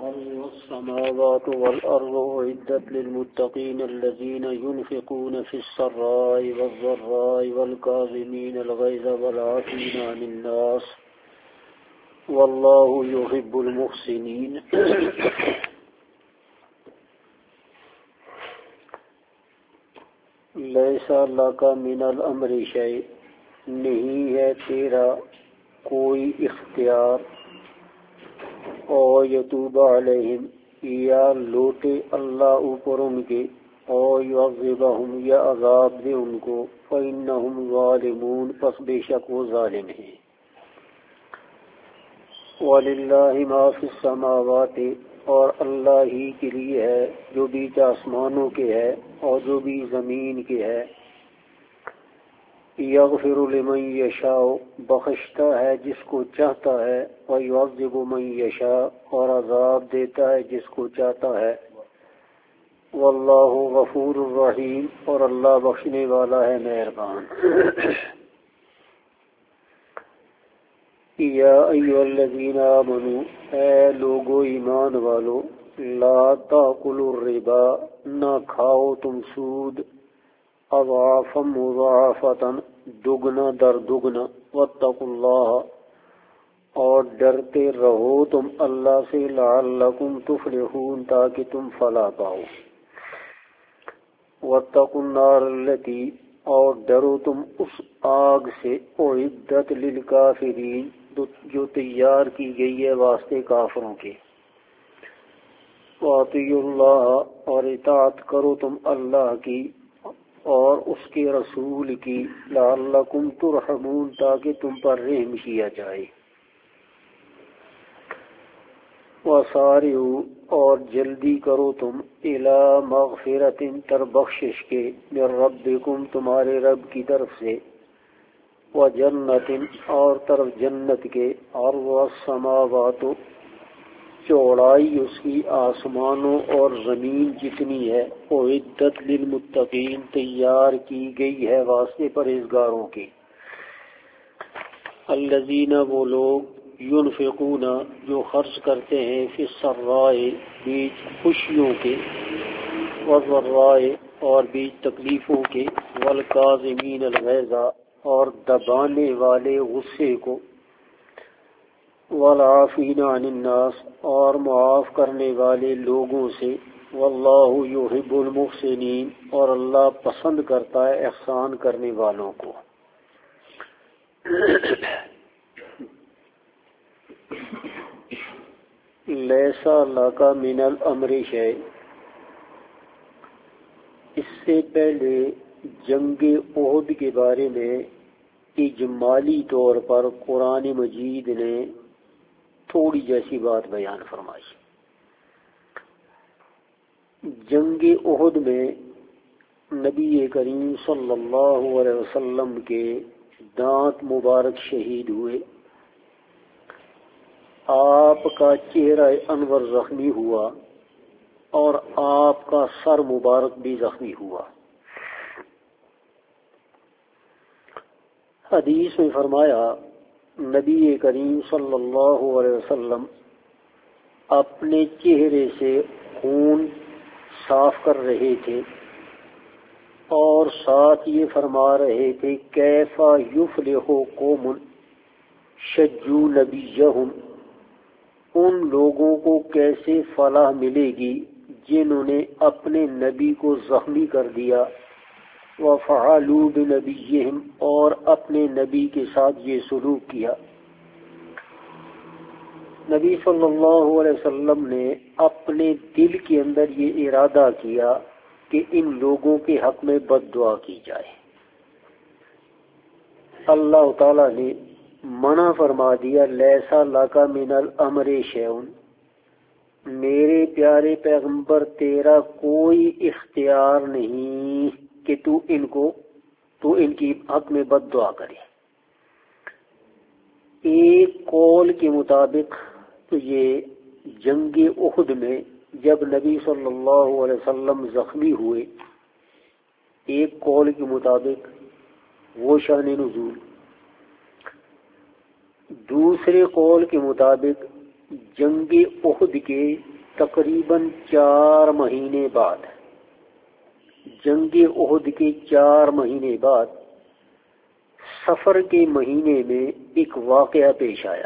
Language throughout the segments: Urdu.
والسماوات والأرض أعدت للمتقين الذين ينفقون في السراء والضراء والكاظمين الغيظ والعافين عن الناس والله يحب المحسنين. لیس لک من الامر شیء، نہیں ہے تیرا کوئی اختیار، او یتوب علیہم، یا لوٹے اللہ اوپر ان کے، او یعذبہم، یا عذاب دے ان کو، فإنہم ظالمون، پس بے شک وہ ظالم ہیں۔ وَلِلَّهِ مَا فِي السَّمَاوَاتِ، اور اللہ ہی کے لیے ہے جو بیچ آسمانوں کے ہے اور جو بھی زمین کے ہے۔ یغفر لمن یشاء، بخشتا ہے جس کو چاہتا ہے، ویعذب من یشاء، اور عذاب دیتا ہے جس کو چاہتا ہے۔ واللہ غفور الرحیم، اور اللہ بخشنے والا ہے مہربان۔ یا ایھا الذین آمنوا، اے لوگو ایمان والو، لا تاکلوا الربا، نہ کھاؤ تم سود، اضعافا مضاعفتا، دگنا در دگنا، واتقوا اللہ، اور ڈرتے رہو تم اللہ سے، لعلکم تفلحون، تاکہ تم فلاح پاؤ۔ واتقوا النار التی، اور ڈرو تم اس آگ سے، اعدت للکافرین، جو تیار کی گئی ہے واسطے کافروں کے۔ وَأَطِیعُوا اللَّهَ، اور اطاعت کرو تم اللہ کی اور اس کے رسول کی، لعلکم ترحمون، تاکہ تم پر رحم کیا جائے۔ وَسَارِعُوا، اور جلدی کرو تم، اِلَى مَغْفِرَةٍ، تر بخشش کے، مِن ربکم، تمہارے رب کی طرف سے، وَجَنَّةٍ، اور طرف جنت کے، عَرْضُهَا السَّمَاوَاتُ، چوڑائی اس کی آسمانوں اور زمین جتنی ہے، اعدت للمتقین، تیار کی گئی ہے واسطے پرہیزگاروں کے۔ الذین، وہ لوگ، ینفقون، جو خرچ کرتے ہیں، فی السراء، بیچ خوشیوں کے، والضراء، اور بیچ تکلیفوں کے، والکاظمین الغیظ، اور دبانے والے غصے کو، والعافین عن الناس، اور معاف کرنے والے لوگوں سے، واللہ یحب المحسنین، اور اللہ پسند کرتا ہے احسان کرنے والوں کو۔ لیس لک من الامر شیء، اس سے پہلے جنگ احد کے بارے میں اجمالی طور پر قرآن مجید نے تھوڑی جیسی بات بیان فرمائی۔ جنگ احد میں نبی کریم صلی اللہ علیہ وسلم کے دانت مبارک شہید ہوئے، آپ کا چہرہ انور زخمی ہوا، اور آپ کا سر مبارک بھی زخمی ہوا۔ حدیث میں فرمایا، نبی کریم صلی اللہ علیہ وسلم اپنے چہرے سے خون صاف کر رہے تھے، اور ساتھ یہ فرما رہے تھے، کیف یفلح قوم شجوا نبیہم، ان لوگوں کو کیسے فلاح ملے گی جنہوں نے اپنے نبی کو زخمی کر دیا، وَفَعَلُوا بِنَبِيِّهِمْ، اور اپنے نبی کے ساتھ یہ سلوک کیا۔ نبی صلی اللہ علیہ وسلم نے اپنے دل کے اندر یہ ارادہ کیا کہ ان لوگوں کے حق میں بد دعا کی جائے۔ اللہ تعالی نے منع فرما دیا، لیس لک من الامر شیء، میرے پیارے پیغمبر تیرا کوئی اختیار نہیں کہ تو ان کی حق میں بد دعا کرے۔ ایک قول کے مطابق تو یہ جنگ احد میں جب نبی صلی اللہ علیہ وسلم زخمی ہوئے، ایک قول کے مطابق وہ شان نزول، دوسرے قول کے مطابق جنگ احد کے تقریباً 4 مہینے بعد، جنگ احد کے 4 مہینے بعد سفر کے مہینے میں ایک واقعہ پیش آیا۔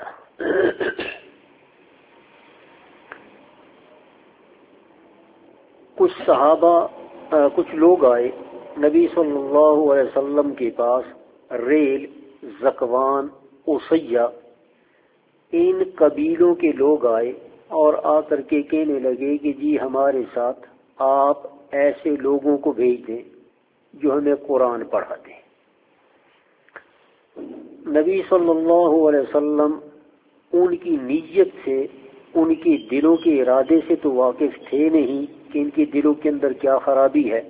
کچھ صحابہ، کچھ لوگ آئے نبی صلی اللہ علیہ وسلم کے پاس، ریل، زکوان، اسیہ، ان قبیلوں کے لوگ آئے اور آ کر کے کہنے لگے کہ جی ہمارے ساتھ آپ ایسے لوگوں کو بھیج دیں جو ہمیں قرآن پڑھا دیں۔ نبی صلی اللہ علیہ وسلم ان کی نیت سے، ان کے دلوں کے ارادے سے تو واقف تھے نہیں کہ ان کے دلوں کے اندر کیا خرابی ہے۔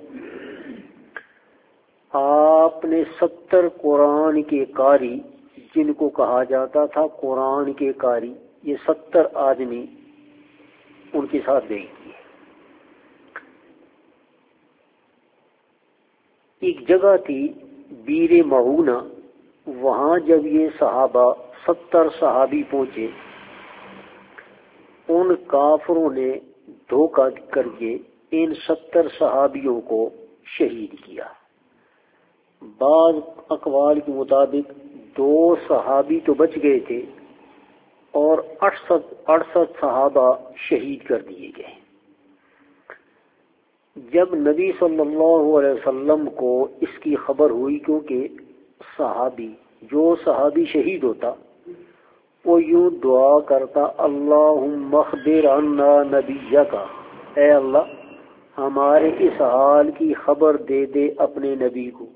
آپ نے 70 قرآن کے قاری، جن کو کہا جاتا تھا قرآن کے قاری، یہ 70 آدمی ان کے ساتھ بھیج دیے۔ ایک جگہ تھی بیر معونہ، وہاں جب یہ صحابہ 70 صحابی پہنچے، ان کافروں نے دھوکہ کر کے ان 70 صحابیوں کو شہید کیا۔ بعض اقوال کے مطابق 2 صحابی تو بچ گئے تھے اور 68 صحابہ شہید کر دیے گئے۔ جب نبی صلی اللہ علیہ وسلم کو اس کی خبر ہوئی، کیونکہ صحابی شہید ہوتا وہ یوں دعا کرتا، اللہم اخبر عنا نبیک، اے اللہ ہمارے اس حال کی خبر دے دے اپنے نبی کو۔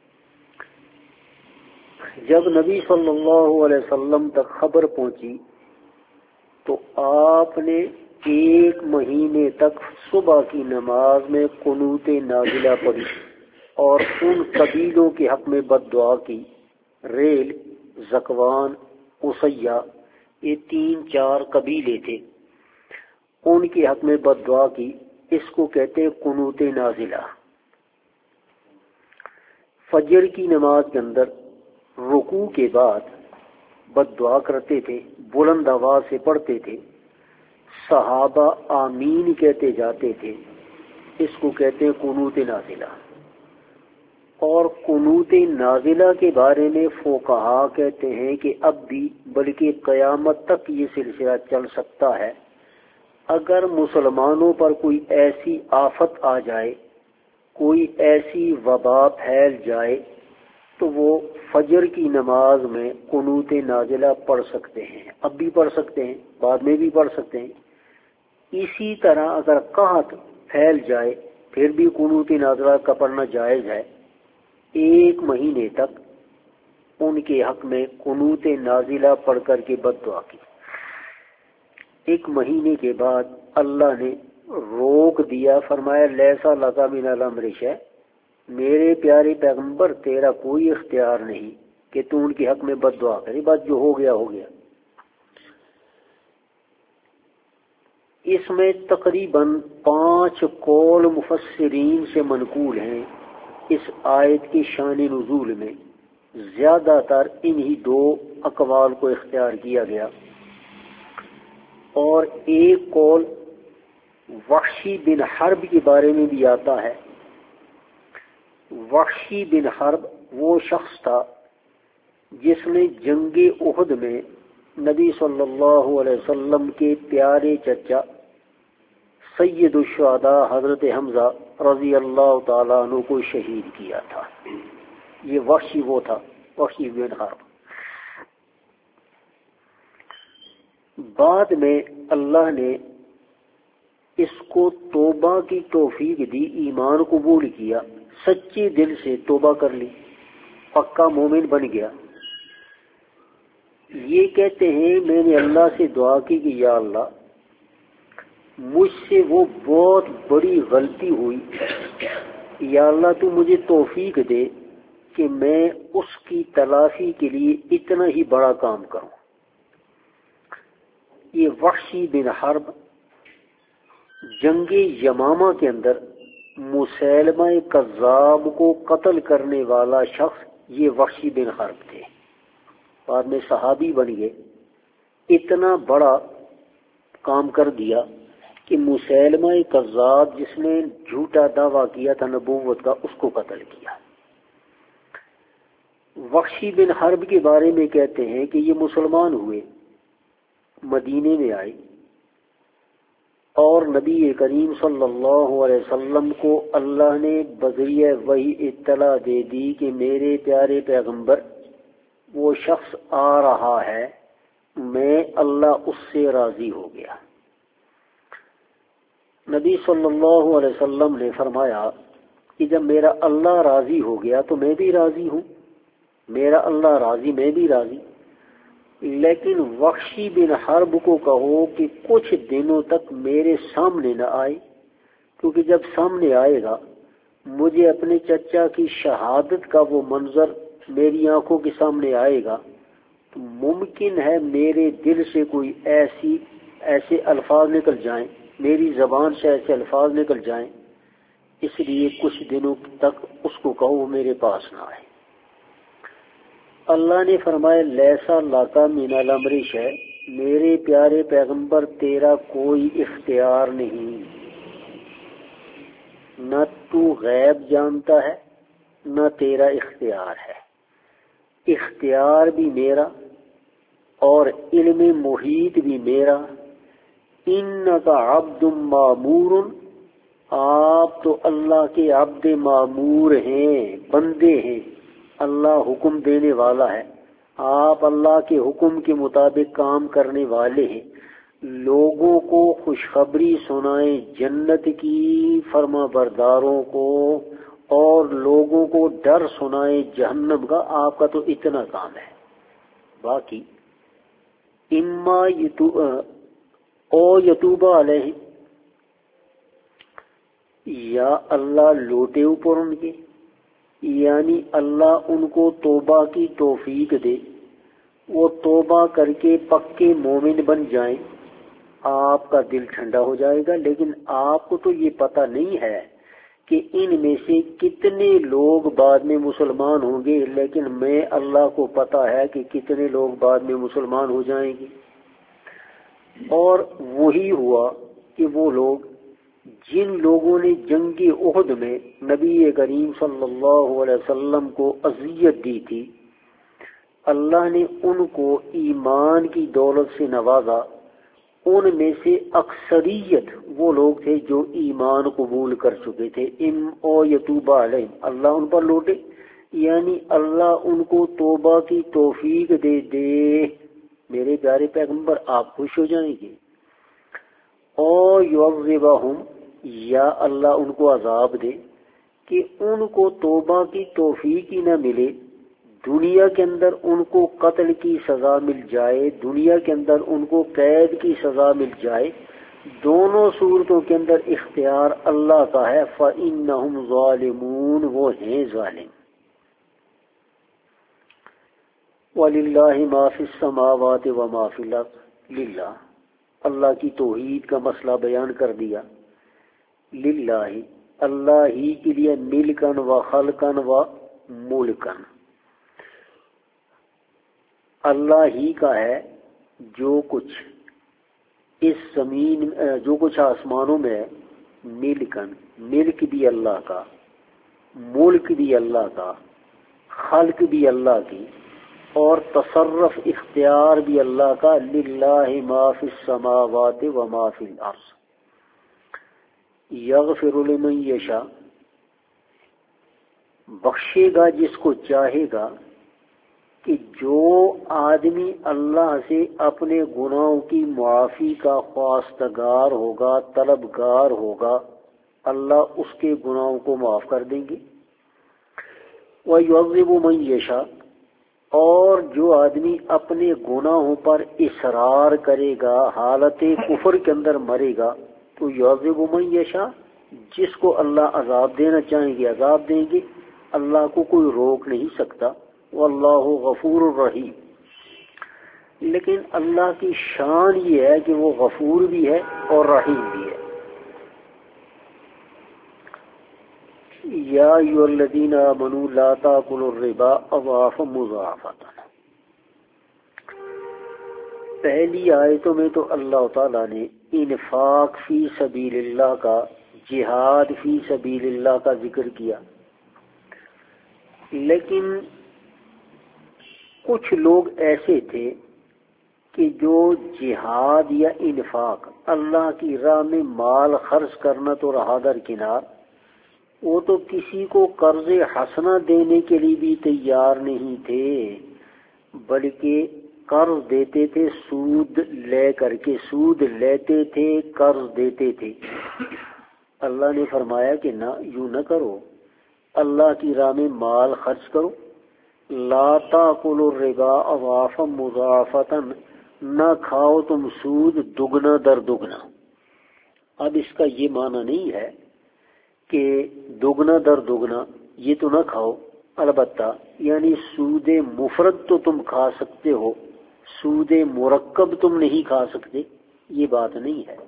جب نبی صلی اللہ علیہ وسلم تک خبر پہنچی تو آپ نے 1 مہینے تک صبح کی نماز میں قنوت نازلہ پڑھی اور ان قبیلوں کے حق میں بد دعا کی۔ ریل، زکوان، اسیہ، یہ 3-4 قبیلے تھے، ان کے حق میں بد دعا کی۔ اس کو کہتے ہیں قنوت نازلہ۔ فجر کی نماز کے اندر رکوع کے بعد بد دعا کرتے تھے، بلند آواز سے پڑھتے تھے، صحابہ آمین کہتے جاتے تھے۔ اس کو کہتے ہیں قنوت نازلہ۔ اور قنوت نازلہ کے بارے میں فقہا کہتے ہیں کہ اب بھی، بلکہ قیامت تک یہ سلسلہ چل سکتا ہے۔ اگر مسلمانوں پر کوئی ایسی آفت آ جائے، کوئی ایسی وبا پھیل جائے، تو وہ فجر کی نماز میں قنوت نازلہ پڑھ سکتے ہیں، اب بھی پڑھ سکتے ہیں، بعد میں بھی پڑھ سکتے ہیں۔ اسی طرح اگر قحط پھیل جائے پھر بھی قنوت نازلہ کا پڑھنا جائز ہے۔ 1 مہینے تک ان کے حق میں قنوت نازلہ پڑھ کر کے بد دعا کی۔ 1 مہینے کے بعد اللہ نے روک دیا، فرمایا لیسا لکا من الامر شیء، میرے پیارے پیغمبر تیرا کوئی اختیار نہیں کہ تو ان کے حق میں بد دعا کرے، بس جو ہو گیا ہو گیا۔ اس میں تقریباً 5 قول مفسرین سے منقول ہیں اس آیت کی شان نزول میں۔ زیادہ تر انہی 2 اقوال کو اختیار کیا گیا، اور ایک قول وحشی بن حرب کے بارے میں بھی آتا ہے۔ وحشی بن حرب وہ شخص تھا جس نے جنگ احد میں نبی صلی اللہ علیہ وسلم کے پیارے چچا سید الشہداء حضرت حمزہ رضی اللہ تعالیٰ عنہ کو شہید کیا تھا۔ یہ وحشی وہ تھا، وحشی بن حرب۔ بعد میں اللہ نے اس کو توبہ کی توفیق دی، ایمان قبول کیا، سچے دل سے توبہ کر لی، پکا مومن بن گیا۔ یہ کہتے ہیں میں نے اللہ سے دعا کی کہ یا اللہ مجھ سے وہ بہت بڑی غلطی ہوئی، یا اللہ تو مجھے توفیق دے کہ میں اس کی تلافی کے لیے اتنا ہی بڑا کام کروں۔ یہ وحشی بن حرب جنگ یمامہ کے اندر مسیلمہ کذاب کو قتل کرنے والا شخص یہ وحشی بن حرب تھے، بعد میں صحابی بن گئے۔ اتنا بڑا کام کر دیا کہ مسیلمہ کذاب جس نے جھوٹا دعویٰ کیا تھا نبوت کا اس کو قتل کیا۔ وحشی بن حرب کے بارے میں کہتے ہیں کہ یہ مسلمان ہوئے، مدینے میں آئے اور نبی کریم صلی اللہ علیہ وسلم کو اللہ نے بذریعہ وحی اطلاع دے دی کہ میرے پیارے پیغمبر وہ شخص آ رہا ہے، میں اللہ اس سے راضی ہو گیا۔ نبی صلی اللہ علیہ وسلم نے فرمایا کہ جب میرا اللہ راضی ہو گیا تو میں بھی راضی ہوں، میرا اللہ راضی میں بھی راضی۔ لیکن وحشی بن حرب کو کہو کہ کچھ دنوں تک میرے سامنے نہ آئے، کیونکہ جب سامنے آئے گا مجھے اپنے چچا کی شہادت کا وہ منظر میری آنکھوں کے سامنے آئے گا تو ممکن ہے میرے دل سے کوئی ایسے الفاظ نکل جائیں، میری زبان سے ایسے الفاظ نکل جائیں، اس لیے کچھ دنوں تک اس کو کہو وہ میرے پاس نہ آئے۔ اللہ نے فرمایا لیسا لاکا من الامر شیء، میرے پیارے پیغمبر تیرا کوئی اختیار نہیں، نہ تو غیب جانتا ہے نہ تیرا اختیار ہے، اختیار بھی میرا اور علم محیط بھی میرا۔ انکا عبد معمور، آپ تو اللہ کے عبد معمور ہیں، بندے ہیں، اللہ حکم دینے والا ہے، آپ اللہ کے حکم کے مطابق کام کرنے والے ہیں۔ لوگوں کو خوشخبری سنائیں جنت کی فرما برداروں کو، اور لوگوں کو ڈر سنائیں جہنم کا، آپ کا تو اتنا کام ہے۔ باقی اما او یتوبہ علیہ، یا اللہ لوٹے اوپر ان کے، یعنی اللہ ان کو توبہ کی توفیق دے، وہ توبہ کر کے پکے مومن بن جائیں، آپ کا دل ٹھنڈا ہو جائے گا۔ لیکن آپ کو تو یہ پتہ نہیں ہے کہ ان میں سے کتنے لوگ بعد میں مسلمان ہوں گے، لیکن میں اللہ کو پتہ ہے کہ کتنے لوگ بعد میں مسلمان ہو جائیں گے۔ اور وہی ہوا کہ وہ لوگ جن لوگوں نے جنگ احد میں نبی کریم صلی اللہ علیہ وسلم کو اذیت دی تھی، اللہ نے ان کو ایمان کی دولت سے نوازا۔ ان میں سے اکثریت وہ لوگ تھے جو ایمان قبول کر چکے تھے۔ او یتوبہ علیہ، اللہ ان پر لوٹے، یعنی اللہ ان کو توبہ کی توفیق دے دے۔ میرے پیارے پیغمبر آپ خوش ہو جائیں گے۔ او یعذبہم، یا اللہ ان کو عذاب دے کہ ان کو توبہ کی توفیق ہی نہ ملے، دنیا کے اندر ان کو قتل کی سزا مل جائے، دنیا کے اندر ان کو قید کی سزا مل جائے، دونوں صورتوں کے اندر اختیار اللہ کا ہے۔ فَإِنَّهُمْ ظَالِمُونَ، وہ ہیں ظالم۔ وَلِلَّهِ مَا فِي السَّمَاوَاتِ وَمَا فِي الْأَرْضِ، للہ، اللہ کی توحید کا مسئلہ بیان کر دیا۔ للہ، اللہ ہی کے لیے، ملکن و خلقن و ملکن، اللہ ہی کا ہے جو کچھ اس زمین، جو کچھ آسمانوں میں ہے، ملکن، ملک بھی اللہ کا، ملک بھی اللہ کا، خلق بھی اللہ کی، اور تصرف اختیار بھی اللہ کا۔ للہ ما فی السماوات و ما فی الارض، یغفر لمن یشاء، بخشے گا جس کو چاہے گا، کہ جو آدمی اللہ سے اپنے گناہوں کی معافی کا خواستگار ہوگا، طلبگار ہوگا، اللہ اس کے گناہوں کو معاف کر دیں گے۔ وَيُعَذِّبُ مَن یشاء، اور جو آدمی اپنے گناہوں پر اصرار کرے گا، حالت کفر کے اندر مرے گا، تو یعذب من یشاء، جس کو اللہ عذاب دینا چاہیں گے عذاب دیں گے، اللہ کو کوئی روک نہیں سکتا۔ واللہ غفور الرحیم، لیکن اللہ کی شان یہ ہے کہ وہ غفور بھی ہے اور رحیم بھی ہے۔ یا ایھا الذین آمنوا لا تأکلوا الربا اضعافا مضاعفۃ، پہلی آیتوں میں تو اللہ تعالیٰ نے انفاق فی سبیل اللہ کا، جہاد فی سبیل اللہ کا ذکر کیا، لیکن کچھ لوگ ایسے تھے کہ جو جہاد یا انفاق اللہ کی راہ میں مال خرچ کرنا تو رہا درکنار، وہ تو کسی کو قرض حسنہ دینے کے لیے بھی تیار نہیں تھے، بلکہ قرض دیتے تھے سود لے کر کے، سود لیتے تھے، قرض دیتے تھے۔ اللہ نے فرمایا کہ نہ، یوں نہ کرو، اللہ کی راہ میں مال خرچ کرو۔ لا تاکلوا الربا اضعافا مضاعفتا، نہ کھاؤ تم سود دگنا در دگنا۔ اب اس کا یہ معنی نہیں ہے کہ دگنا در دگنا یہ تو نہ کھاؤ، البتہ یعنی سود مفرد تو تم کھا سکتے ہو، سود مرکب تم نہیں کھا سکتے، یہ بات نہیں ہے۔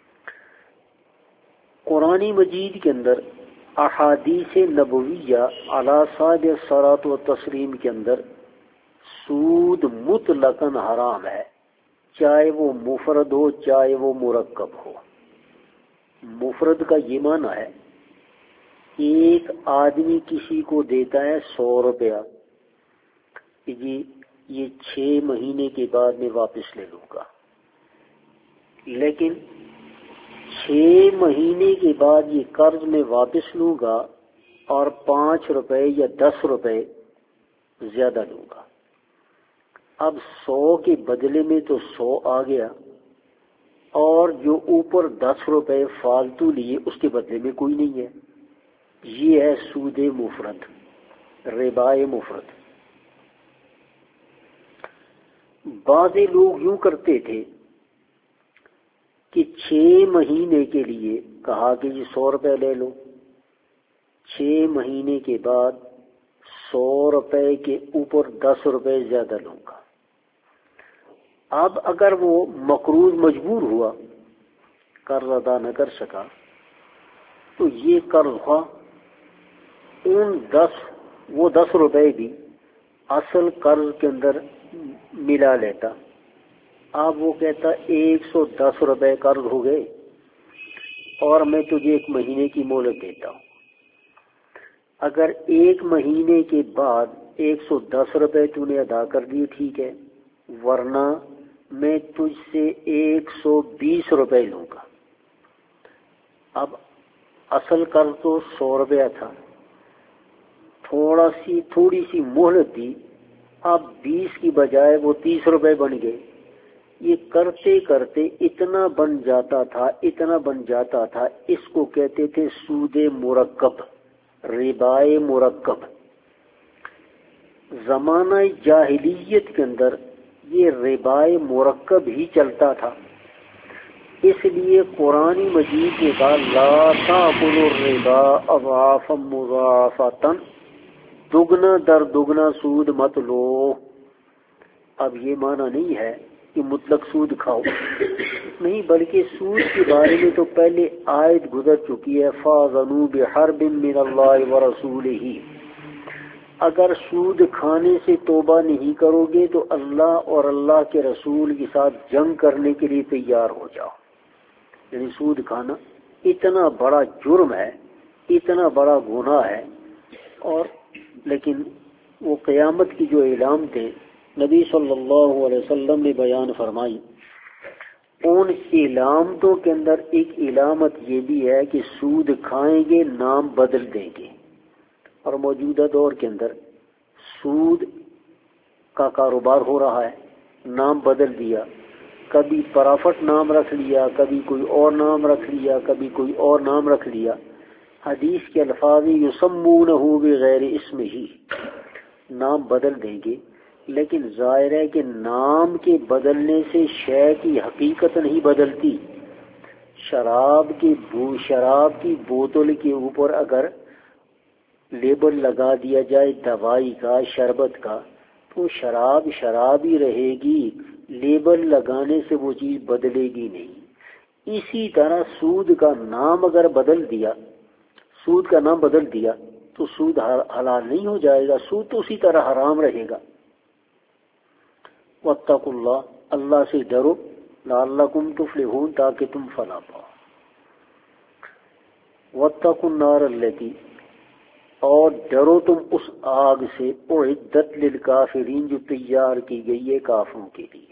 قرآن مجید کے اندر احادیث نبویہ علی صاحب الصلاۃ والتسلیم کے اندر سود مطلقاً حرام ہے، چاہے وہ مفرد ہو چاہے وہ مرکب ہو۔ مفرد کا یہ معنی ہے ایک آدمی کسی کو دیتا ہے 100 روپیہ کہ جی یہ 6 مہینے کے بعد میں واپس لے لوں گا، لیکن 6 مہینے کے بعد یہ قرض میں واپس لوں گا اور 5 روپے یا 10 روپے زیادہ لوں گا۔ اب 100 کے بدلے میں تو 100 آ گیا، اور جو اوپر 10 روپے فالتو لیے اس کے بدلے میں کوئی نہیں ہے۔ یہ ہے سود مفرد، ربائے مفرد۔ بعض لوگ یوں کرتے تھے کہ 6 مہینے کے لیے کہا کہ جی 100 روپے لے لو، 6 مہینے کے بعد 100 روپے کے اوپر 10 روپے زیادہ لوں گا۔ اب اگر وہ مقروض مجبور ہوا، قرض ادا نہ کر سکا، تو یہ قرض خواہ ان 10 روپے بھی اصل قرض کے اندر ملا لیتا۔ اب وہ کہتا 110 روپے قرض ہو گئے اور میں تجھے 1 مہینے کی مہلت دیتا ہوں۔ اگر 1 مہینے کے بعد 110 روپے تو نے ادا کر دیے ٹھیک ہے، ورنہ میں تجھ سے 120 روپے لوں گا۔ اب اصل قرض تو 100 روپیہ تھا، تھوڑی سی مہلت دی، اب 20 کی بجائے وہ 30 روپے بن گئے۔ یہ کرتے کرتے اتنا بن جاتا تھا، اس کو کہتے تھے سود مرکب، ربائے مرکب۔ زمانہ جاہلیت کے اندر یہ ربائے مرکب ہی چلتا تھا، اس لیے قرآن مجید نے کہا لا تاکلوا الربا اضعافا مضاعفتا، دگنا در دگنا سود مت لو۔ اب یہ معنی نہیں ہے کہ مطلق سود کھاؤ، نہیں، بلکہ سود کے بارے میں تو پہلے آیت گزر چکی ہے فَاذَنُوا بِحَرْبٍ مِّنَ اللَّهِ وَرَسُولِهِ۔ اگر سود کھانے سے توبہ نہیں کرو گے تو اللہ اور اللہ کے رسول کے ساتھ جنگ کرنے کے لیے تیار ہو جاؤ۔ یعنی سود کھانا اتنا بڑا جرم ہے، اتنا بڑا گناہ ہے، اور لیکن وہ قیامت کی جو اعلام تھے نبی صلی اللہ علیہ وسلم نے بیان فرمائی، ان علامتوں کے اندر ایک علامت یہ بھی ہے کہ سود کھائیں گے نام بدل دیں گے، اور موجودہ دور کے اندر سود کا کاروبار ہو رہا ہے، نام بدل دیا، کبھی پرافٹ نام رکھ لیا، کبھی کوئی اور نام رکھ لیا، کبھی کوئی اور نام رکھ لیا۔ حدیث کے الفاظ یسمونہ بغیر اسمہ، نام بدل دیں گے، لیکن ظاہر ہے کہ نام کے بدلنے سے شے کی حقیقت نہیں بدلتی۔ شراب کی بوتل کے اوپر اگر لیبل لگا دیا جائے دوائی کا، شربت کا، تو شراب شراب ہی رہے گی، لیبل لگانے سے وہ چیز بدلے گی نہیں۔ اسی طرح سود کا نام اگر بدل دیا، سود کا نام بدل دیا تو سود حلال نہیں ہو جائے گا، سود تو اسی طرح حرام رہے گا۔ واتقوا اللہ، اللہ سے ڈرو، لعلکم تفلحون، تاکہ تم فلاح پاؤ۔ واتقوا النار التی، اور ڈرو تم اس آگ سے، اعدت للکافرین، جو تیار کی گئی ہے کافروں کے لیے۔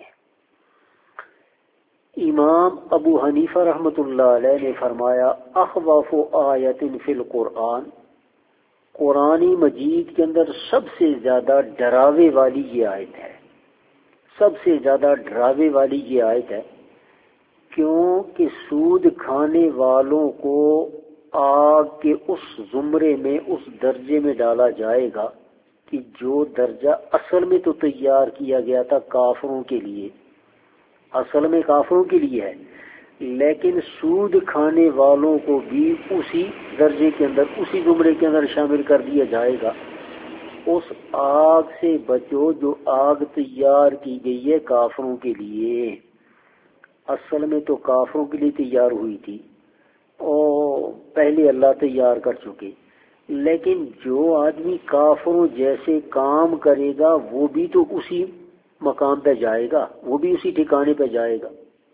امام ابو حنیفہ رحمۃ اللہ علیہ نے فرمایا اخوف آیت فی القرآن، قرآن مجید کے اندر سب سے زیادہ ڈراوے والی یہ آیت ہے، سب سے زیادہ ڈراوے والی یہ آیت ہے، کیونکہ سود کھانے والوں کو آگ کے اس زمرے میں، اس درجے میں ڈالا جائے گا کہ جو درجہ اصل میں تو تیار کیا گیا تھا کافروں کے لیے، اصل میں کافروں کے لیے ہے، لیکن سود کھانے والوں کو بھی اسی درجے کے اندر، اسی زمرے کے اندر شامل کر دیا جائے گا۔ اس آگ سے بچو جو آگ تیار کی گئی ہے کافروں کے لیے، اصل میں تو کافروں کے لیے تیار ہوئی تھی اور پہلے اللہ تیار کر چکے، لیکن جو آدمی کافروں جیسے کام کرے گا وہ بھی تو اسی مقام پہ جائے گا، وہ بھی اسی ٹھکانے پہ جائے گا۔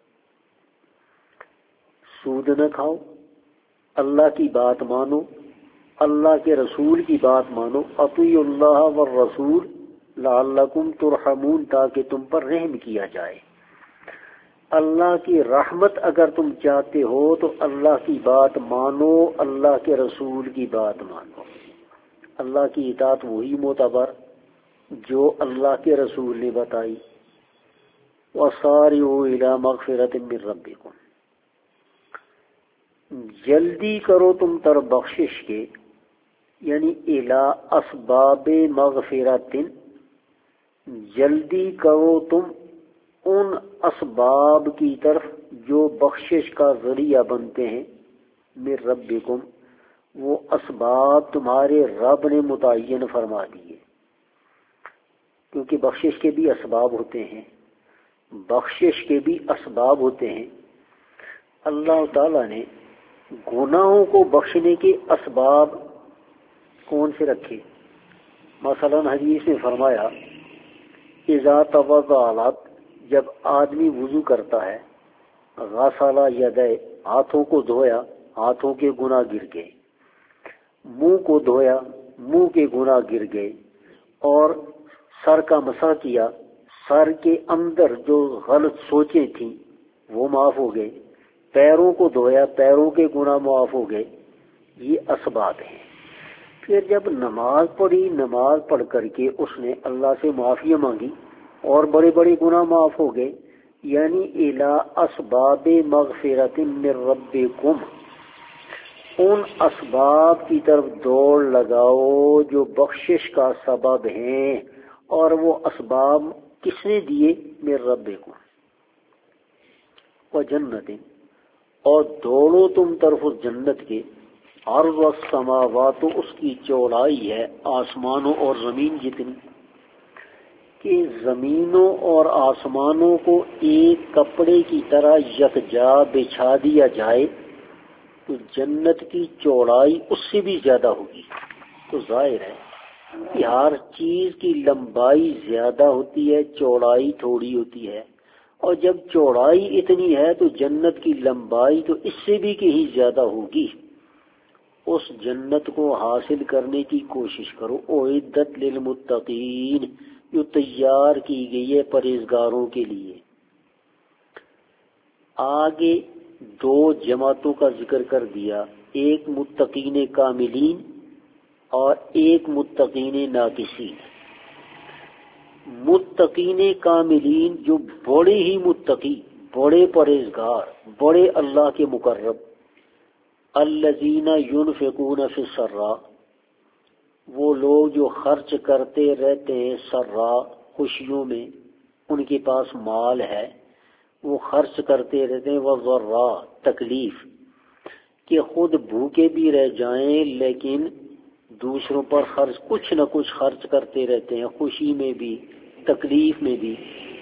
سود نہ کھاؤ، اللہ کی بات مانو، اللہ کے رسول کی بات مانو، اطیعوا اللہ والرسول لعلکم ترحمون، تاکہ تم پر رحم کیا جائے۔ اللہ کی رحمت اگر تم چاہتے ہو تو اللہ کی بات مانو، اللہ کے رسول کی بات مانو۔ اللہ کی اطاعت وہی معتبر جو اللہ کے رسول نے بتائی۔ وَسَارِعُوا إِلَى مَغْفِرَةٍ مِّن رَّبِّكُمْ، جلدی کرو تم تر بخشش کے، یعنی إِلَى أَسْبَابِ مَغْفِرَةٍ، جلدی کرو تم ان اسباب کی طرف جو بخشش کا ذریعہ بنتے ہیں، من ربکم، وہ اسباب تمہارے رب نے متعین فرما دیے، کیونکہ بخشش کے بھی اسباب ہوتے ہیں، بخشش کے بھی اسباب ہوتے ہیں۔ اللہ تعالیٰ نے گناہوں کو بخشنے کے اسباب کون سے رکھے؟ مثلا حدیث میں فرمایا اذا توضأ، جب آدمی وضو کرتا ہے، غسل یدیہ، ہاتھوں کو دھویا، ہاتھوں کے گناہ گر گئے، منہ کو دھویا، منہ کے گناہ گر گئے، اور سر کا مسح کیا، سر کے اندر جو غلط سوچیں تھیں وہ معاف ہو گئے، پیروں کو دھویا، پیروں کے گناہ معاف ہو گئے، یہ اسباب ہیں۔ پھر جب نماز پڑھی، نماز پڑھ کر کے اس نے اللہ سے معافی مانگی اور بڑے بڑے گناہ معاف ہو گئے، یعنی الی اسباب مغفرۃ من ربکم، ان اسباب کی طرف دوڑ لگاؤ جو بخشش کا سبب ہیں، اور وہ اسباب کس نے دیے؟ من ربکم، وجنت، اور دوڑو تم طرف اس جنت کے، عرض السماوات، اس کی چوڑائی ہے آسمانوں اور زمین جتنی، کہ زمینوں اور آسمانوں کو ایک کپڑے کی طرح یکجا بچھا دیا جائے تو جنت کی چوڑائی اس سے بھی زیادہ ہوگی۔ تو ظاہر ہے کہ ہر چیز کی لمبائی زیادہ ہوتی ہے، چوڑائی تھوڑی ہوتی ہے، اور جب چوڑائی اتنی ہے تو جنت کی لمبائی تو اس سے بھی کہیں زیادہ ہوگی۔ اس جنت کو حاصل کرنے کی کوشش کرو۔ اعدت للمتقین، جو تیار کی گئی ہے پرہیزگاروں کے لیے۔ آگے دو جماعتوں کا ذکر کر دیا، ایک متقین کاملین اور ایک متقین ناقصین۔ متقین کاملین جو بڑے ہی متقی، بڑے پرہیزگار، بڑے اللہ کے مقرب، الذین ينفقون فی السراء، وہ لوگ جو خرچ کرتے رہتے ہیں سراء، خوشیوں میں، ان کے پاس مال ہے وہ خرچ کرتے رہتے ہیں، وضراء، تکلیف، کہ خود بھوکے بھی رہ جائیں لیکن دوسروں پر خرچ، کچھ نہ کچھ خرچ کرتے رہتے ہیں، خوشی میں بھی تکلیف میں بھی۔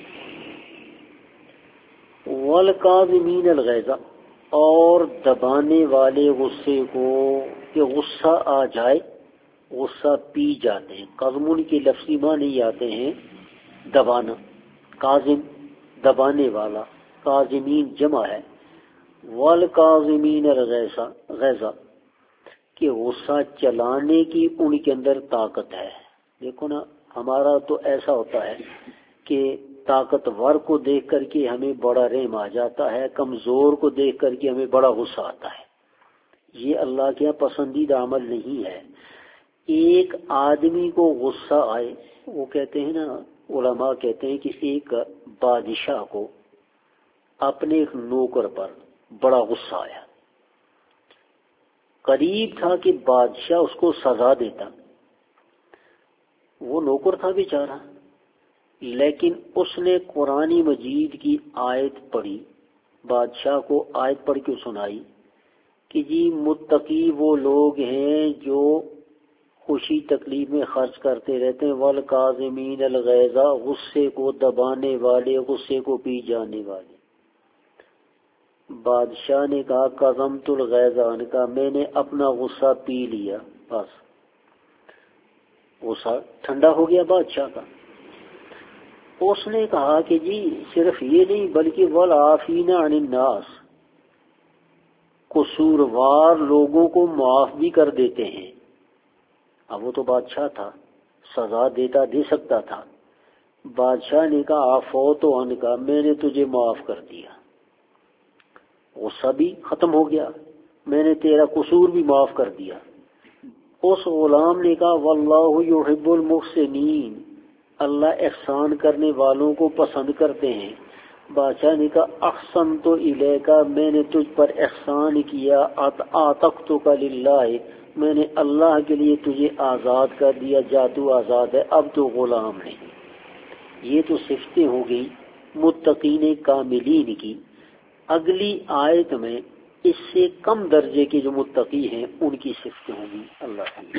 والکاظمین الغیظ، اور دبانے والے غصے کو، کہ غصہ آ جائے، غصہ پی جاتے ہیں۔ قزم کے لفظی معنی آتے ہیں دبانا، کاظم دبانے والا، کاظمین جمع ہے، والکاظمین الغیظ کہ غصہ چلانے کی ان کے اندر طاقت ہے۔ دیکھو نا، ہمارا تو ایسا ہوتا ہے کہ طاقتور کو دیکھ کر کے ہمیں بڑا رحم آ جاتا ہے، کمزور کو دیکھ کر کے ہمیں بڑا غصہ آتا ہے۔ یہ اللہ کے یہاں پسندیدہ عمل نہیں ہے۔ ایک آدمی کو غصہ آئے، وہ کہتے ہیں نا، علماء کہتے ہیں کہ ایک بادشاہ کو اپنے ایک نوکر پر بڑا غصہ آیا، قریب تھا کہ بادشاہ اس کو سزا دیتا، وہ نوکر تھا بیچارہ، لیکن اس نے قرآن مجید کی آیت پڑھی، بادشاہ کو آیت پڑھ کے سنائی کہ جی متقی وہ لوگ ہیں جو خوشی تکلیف میں خرچ کرتے رہتے ہیں، والکاظمین الغیظ غصے کو دبانے والے، غصے کو پی جانے والے۔ بادشاہ نے کہا کظمت الغیظ، نے کہا میں نے اپنا غصہ پی لیا، بس غصہ ٹھنڈا ہو گیا بادشاہ کا۔ اس نے کہا کہ جی صرف یہ نہیں بلکہ والعافین عن الناس، قصوروار لوگوں کو معاف بھی کر دیتے ہیں۔ اب وہ تو بادشاہ تھا، سزا دے سکتا تھا۔ بادشاہ نے کہا عفوت عنک، کا میں نے تجھے معاف کر دیا، غصہ بھی ختم ہو گیا، میں نے تیرا قصور بھی معاف کر دیا۔ اس غلام نے کہا واللہ یحب المحسنین، اللہ احسان کرنے والوں کو پسند کرتے ہیں۔ بادشاہ نے کہا احسنت الیک، میں نے تجھ پر احسان کیا، اعتقتک للہ، میں نے اللہ کے لیے تجھے آزاد کر دیا، جا تو آزاد ہے، اب تو غلام نہیں۔ یہ تو صفتیں ہو گئی متقین کاملین کی۔ اگلی آیت میں اس سے کم درجے کے جو متقی ہیں ان کی صفتیں ہوں گی۔ اللہ کی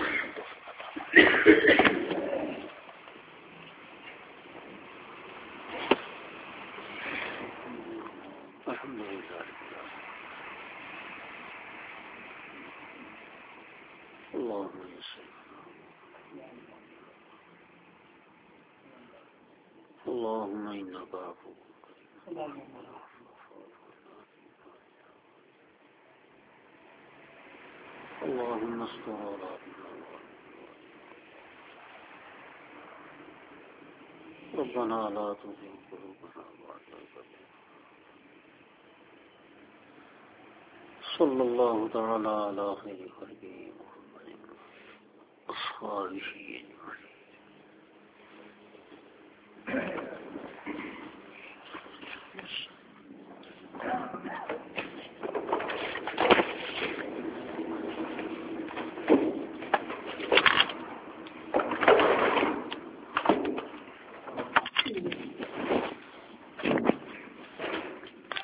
اللهم إنك عفو اللهم استر ربنا لا تزغ قلوبنا بعد إذ هديتنا صلى الله تعالى على خير خلقه محمد أصحابه أجمعين.